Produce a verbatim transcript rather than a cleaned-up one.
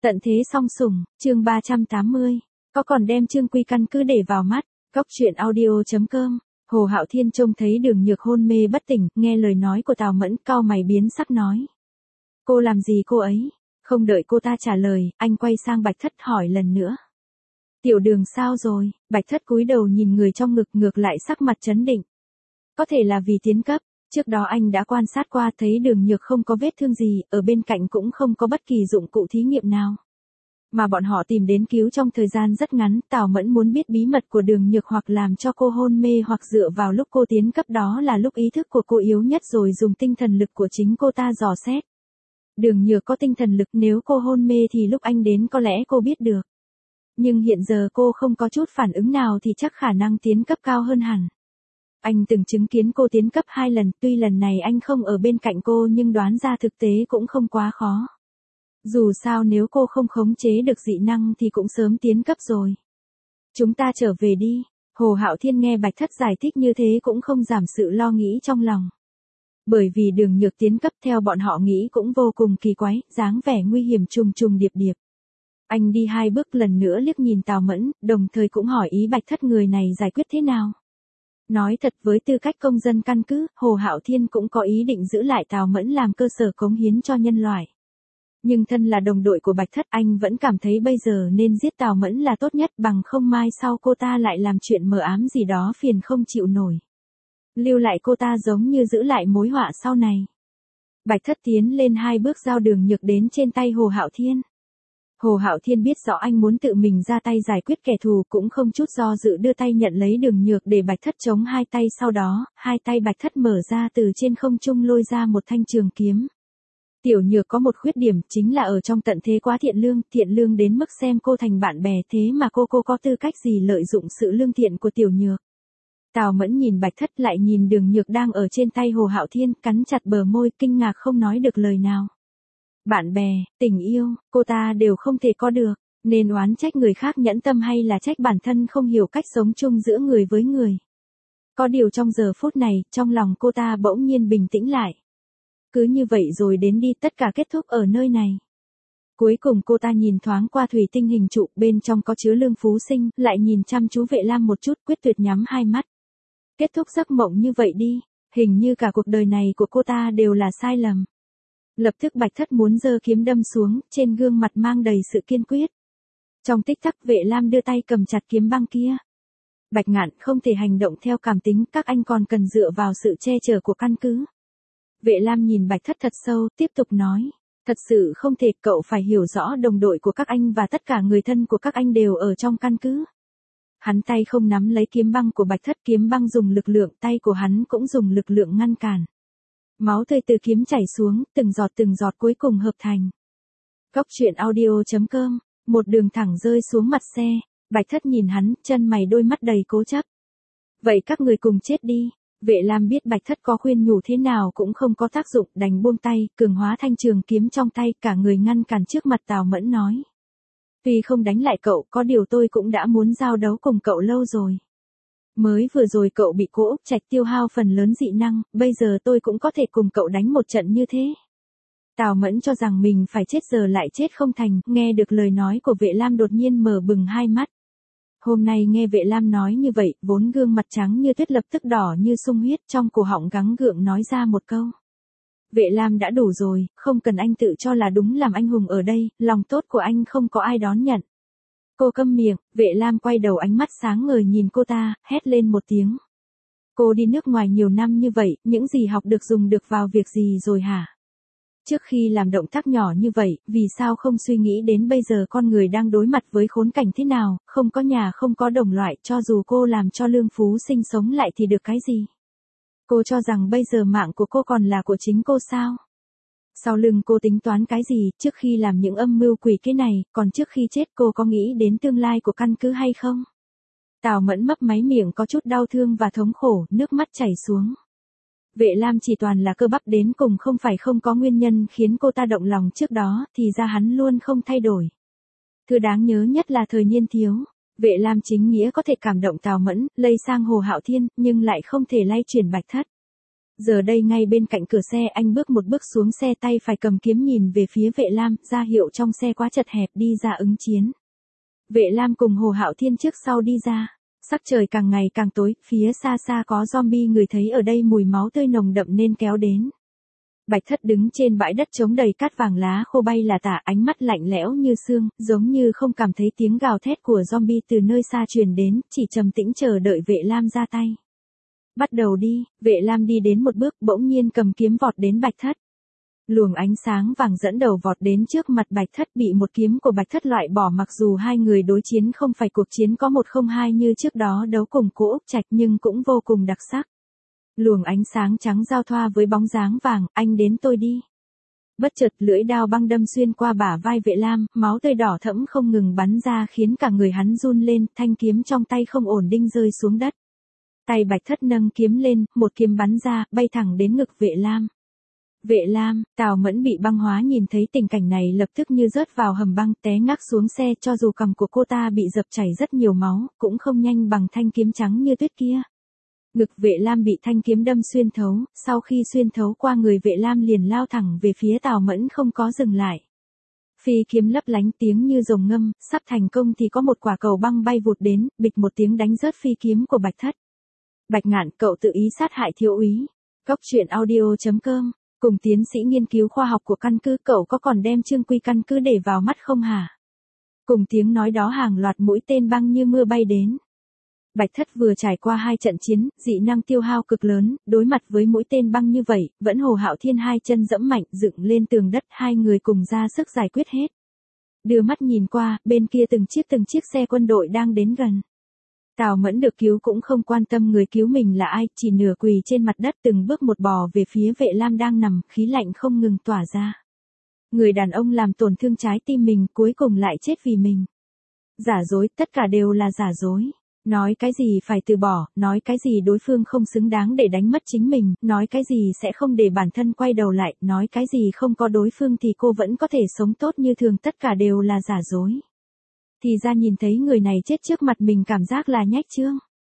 Tận thế song sủng, chương ba trăm tám mươi. Có còn đem Trương Quy căn cứ để vào mắt. Góc truyện audio chấm com. Hồ Hạo Thiên trông thấy Đường Nhược hôn mê bất tỉnh, nghe lời nói của Tào Mẫn, cau mày biến sắc nói: "Cô làm gì cô ấy?" Không đợi cô ta trả lời, anh quay sang Bạch Thất hỏi lần nữa: "Tiểu Đường sao rồi?" Bạch Thất cúi đầu nhìn người trong ngực, ngược lại sắc mặt trấn định. Có thể là vì tiến cấp, trước đó anh đã quan sát qua, thấy Đường Nhược không có vết thương gì, ở bên cạnh cũng không có bất kỳ dụng cụ thí nghiệm nào. Mà bọn họ tìm đến cứu trong thời gian rất ngắn, Tào Mẫn muốn biết bí mật của Đường Nhược, hoặc làm cho cô hôn mê, hoặc dựa vào lúc cô tiến cấp, đó là lúc ý thức của cô yếu nhất, rồi dùng tinh thần lực của chính cô ta dò xét. Đường Nhược có tinh thần lực, nếu cô hôn mê thì lúc anh đến có lẽ cô biết được. Nhưng hiện giờ cô không có chút phản ứng nào thì chắc khả năng tiến cấp cao hơn hẳn. Anh từng chứng kiến cô tiến cấp hai lần, tuy lần này anh không ở bên cạnh cô, nhưng đoán ra thực tế cũng không quá khó. Dù sao nếu cô không khống chế được dị năng thì cũng sớm tiến cấp rồi. "Chúng ta trở về đi." Hồ Hạo Thiên nghe Bạch Thất giải thích như thế cũng không giảm sự lo nghĩ trong lòng. Bởi vì Đường Nhược tiến cấp theo bọn họ nghĩ cũng vô cùng kỳ quái, dáng vẻ nguy hiểm trùng trùng điệp điệp. Anh đi hai bước lần nữa liếc nhìn Tào Mẫn, đồng thời cũng hỏi ý Bạch Thất người này giải quyết thế nào. Nói thật, với tư cách công dân căn cứ, Hồ Hạo Thiên cũng có ý định giữ lại Tào Mẫn làm cơ sở cống hiến cho nhân loại. Nhưng thân là đồng đội của Bạch Thất, anh vẫn cảm thấy bây giờ nên giết Tào Mẫn là tốt nhất, bằng không mai sau cô ta lại làm chuyện mờ ám gì đó phiền không chịu nổi. Lưu lại cô ta giống như giữ lại mối họa sau này. Bạch Thất tiến lên hai bước, giao Đường Nhược đến trên tay Hồ Hạo Thiên. Hồ Hạo Thiên biết rõ anh muốn tự mình ra tay giải quyết kẻ thù, cũng không chút do dự đưa tay nhận lấy Đường Nhược để Bạch Thất chống hai tay, sau đó, hai tay Bạch Thất mở ra, từ trên không trung lôi ra một thanh trường kiếm. Tiểu Nhược có một khuyết điểm, chính là ở trong tận thế quá thiện lương, thiện lương đến mức xem cô thành bạn bè, thế mà cô cô có tư cách gì lợi dụng sự lương thiện của Tiểu Nhược. Tào Mẫn nhìn Bạch Thất lại nhìn Đường Nhược đang ở trên tay Hồ Hạo Thiên, cắn chặt bờ môi, kinh ngạc không nói được lời nào. Bạn bè, tình yêu, cô ta đều không thể có được, nên oán trách người khác nhẫn tâm, hay là trách bản thân không hiểu cách sống chung giữa người với người. Có điều trong giờ phút này, trong lòng cô ta bỗng nhiên bình tĩnh lại. Cứ như vậy rồi đến đi, tất cả kết thúc ở nơi này. Cuối cùng cô ta nhìn thoáng qua thủy tinh hình trụ, bên trong có chứa Lương Phú Sinh, lại nhìn chăm chú Vệ Lam một chút, quyết tuyệt nhắm hai mắt. Kết thúc giấc mộng như vậy đi, hình như cả cuộc đời này của cô ta đều là sai lầm. Lập tức Bạch Thất muốn giơ kiếm đâm xuống, trên gương mặt mang đầy sự kiên quyết. Trong tích tắc, Vệ Lam đưa tay cầm chặt kiếm băng kia. Bạch Ngạn, không thể hành động theo cảm tính, các anh còn cần dựa vào sự che chở của căn cứ. Vệ Lam nhìn Bạch Thất thật sâu, tiếp tục nói: "Thật sự không thể, cậu phải hiểu rõ đồng đội của các anh và tất cả người thân của các anh đều ở trong căn cứ." Hắn tay không nắm lấy kiếm băng của Bạch Thất, kiếm băng dùng lực lượng, tay của hắn cũng dùng lực lượng ngăn cản. Máu tươi từ kiếm chảy xuống, từng giọt từng giọt cuối cùng hợp thành. Góc truyện audio chấm com. Một đường thẳng rơi xuống mặt xe. Bạch Thất nhìn hắn, chân mày đôi mắt đầy cố chấp. "Vậy các người cùng chết đi." Vệ Lam biết Bạch Thất có khuyên nhủ thế nào cũng không có tác dụng, đành buông tay, cường hóa thanh trường kiếm trong tay, cả người ngăn cản trước mặt Tào Mẫn nói: "Tuy không đánh lại cậu, có điều tôi cũng đã muốn giao đấu cùng cậu lâu rồi. Mới vừa rồi cậu bị cô Úc Trạch tiêu hao phần lớn dị năng, bây giờ tôi cũng có thể cùng cậu đánh một trận như thế." Tào Mẫn cho rằng mình phải chết giờ lại chết không thành, nghe được lời nói của Vệ Lam đột nhiên mở bừng hai mắt. Hôm nay nghe Vệ Lam nói như vậy, vốn gương mặt trắng như tuyết lập tức đỏ như sung huyết, trong cổ họng gắng gượng nói ra một câu: "Vệ Lam đã đủ rồi, không cần anh tự cho là đúng làm anh hùng ở đây, lòng tốt của anh không có ai đón nhận." Cô câm miệng. Vệ Lam quay đầu, ánh mắt sáng ngời nhìn cô ta, hét lên một tiếng: "Cô đi nước ngoài nhiều năm như vậy, những gì học được dùng được vào việc gì rồi hả? Trước khi làm động tác nhỏ như vậy, vì sao không suy nghĩ đến bây giờ con người đang đối mặt với khốn cảnh thế nào, không có nhà, không có đồng loại, cho dù cô làm cho Lương Phú Sinh sống lại thì được cái gì? Cô cho rằng bây giờ mạng của cô còn là của chính cô sao? Sau lưng cô tính toán cái gì, trước khi làm những âm mưu quỷ kế này, còn trước khi chết cô có nghĩ đến tương lai của căn cứ hay không?" Tào Mẫn mấp máy miệng, có chút đau thương và thống khổ, nước mắt chảy xuống. Vệ Lam chỉ toàn là cơ bắp, đến cùng không phải không có nguyên nhân khiến cô ta động lòng trước đó, thì ra hắn luôn không thay đổi. Thứ đáng nhớ nhất là thời niên thiếu. Vệ Lam chính nghĩa có thể cảm động Tào Mẫn, lây sang Hồ Hạo Thiên, nhưng lại không thể lay chuyển Bạch Thất. Giờ đây ngay bên cạnh cửa xe anh bước một bước xuống xe, tay phải cầm kiếm nhìn về phía Vệ Lam, ra hiệu trong xe quá chật hẹp đi ra ứng chiến. Vệ Lam cùng Hồ Hạo Thiên trước sau đi ra. Sắc trời càng ngày càng tối, phía xa xa có zombie, người thấy ở đây mùi máu tươi nồng đậm nên kéo đến. Bạch Thất đứng trên bãi đất trống đầy cát vàng, lá khô bay là tả, ánh mắt lạnh lẽo như xương, giống như không cảm thấy tiếng gào thét của zombie từ nơi xa truyền đến, chỉ trầm tĩnh chờ đợi Vệ Lam ra tay. Bắt đầu đi, Vệ Lam đi đến một bước, bỗng nhiên cầm kiếm vọt đến Bạch Thất. Luồng ánh sáng vàng dẫn đầu vọt đến trước mặt Bạch Thất, bị một kiếm của Bạch Thất loại bỏ. Mặc dù hai người đối chiến không phải cuộc chiến có một không hai như trước đó đấu cùng Cố Úc Trạch, nhưng cũng vô cùng đặc sắc. Luồng ánh sáng trắng giao thoa với bóng dáng vàng, anh đến tôi đi. Bất chợt lưỡi đao băng đâm xuyên qua bả vai Vệ Lam, máu tươi đỏ thẫm không ngừng bắn ra khiến cả người hắn run lên, thanh kiếm trong tay không ổn định rơi xuống đất. Tay Bạch Thất nâng kiếm lên, một kiếm bắn ra, bay thẳng đến ngực Vệ Lam. Vệ Lam, Tào Mẫn bị băng hóa nhìn thấy tình cảnh này lập tức như rớt vào hầm băng, té ngắc xuống xe, cho dù cằm của cô ta bị dập chảy rất nhiều máu, cũng không nhanh bằng thanh kiếm trắng như tuyết kia. Ngực Vệ Lam bị thanh kiếm đâm xuyên thấu, sau khi xuyên thấu qua người Vệ Lam liền lao thẳng về phía Tào Mẫn không có dừng lại. Phi kiếm lấp lánh tiếng như rồng ngâm, sắp thành công thì có một quả cầu băng bay vụt đến, bịch một tiếng đánh rớt phi kiếm của Bạch Thất. Bạch Ngạn, cậu tự ý sát hại thiếu úy. Góc truyện audio chấm com. Cùng tiến sĩ nghiên cứu khoa học của căn cứ, cậu có còn đem Trương Quy căn cứ để vào mắt không hả? Cùng tiếng nói đó hàng loạt mũi tên băng như mưa bay đến. Bạch Thất vừa trải qua hai trận chiến, dị năng tiêu hao cực lớn, đối mặt với mũi tên băng như vậy, vẫn Hồ Hạo Thiên hai chân dẫm mạnh dựng lên tường đất, hai người cùng ra sức giải quyết hết. Đưa mắt nhìn qua, bên kia từng chiếc từng chiếc xe quân đội đang đến gần. Tào Mẫn được cứu cũng không quan tâm người cứu mình là ai, chỉ nửa quỳ trên mặt đất từng bước một bò về phía Vệ Lam đang nằm, khí lạnh không ngừng tỏa ra. Người đàn ông làm tổn thương trái tim mình cuối cùng lại chết vì mình. Giả dối, tất cả đều là giả dối. Nói cái gì phải từ bỏ, nói cái gì đối phương không xứng đáng để đánh mất chính mình, nói cái gì sẽ không để bản thân quay đầu lại, nói cái gì không có đối phương thì cô vẫn có thể sống tốt như thường, tất cả đều là giả dối. Thì ra nhìn thấy người này chết trước mặt mình cảm giác là nhách chương.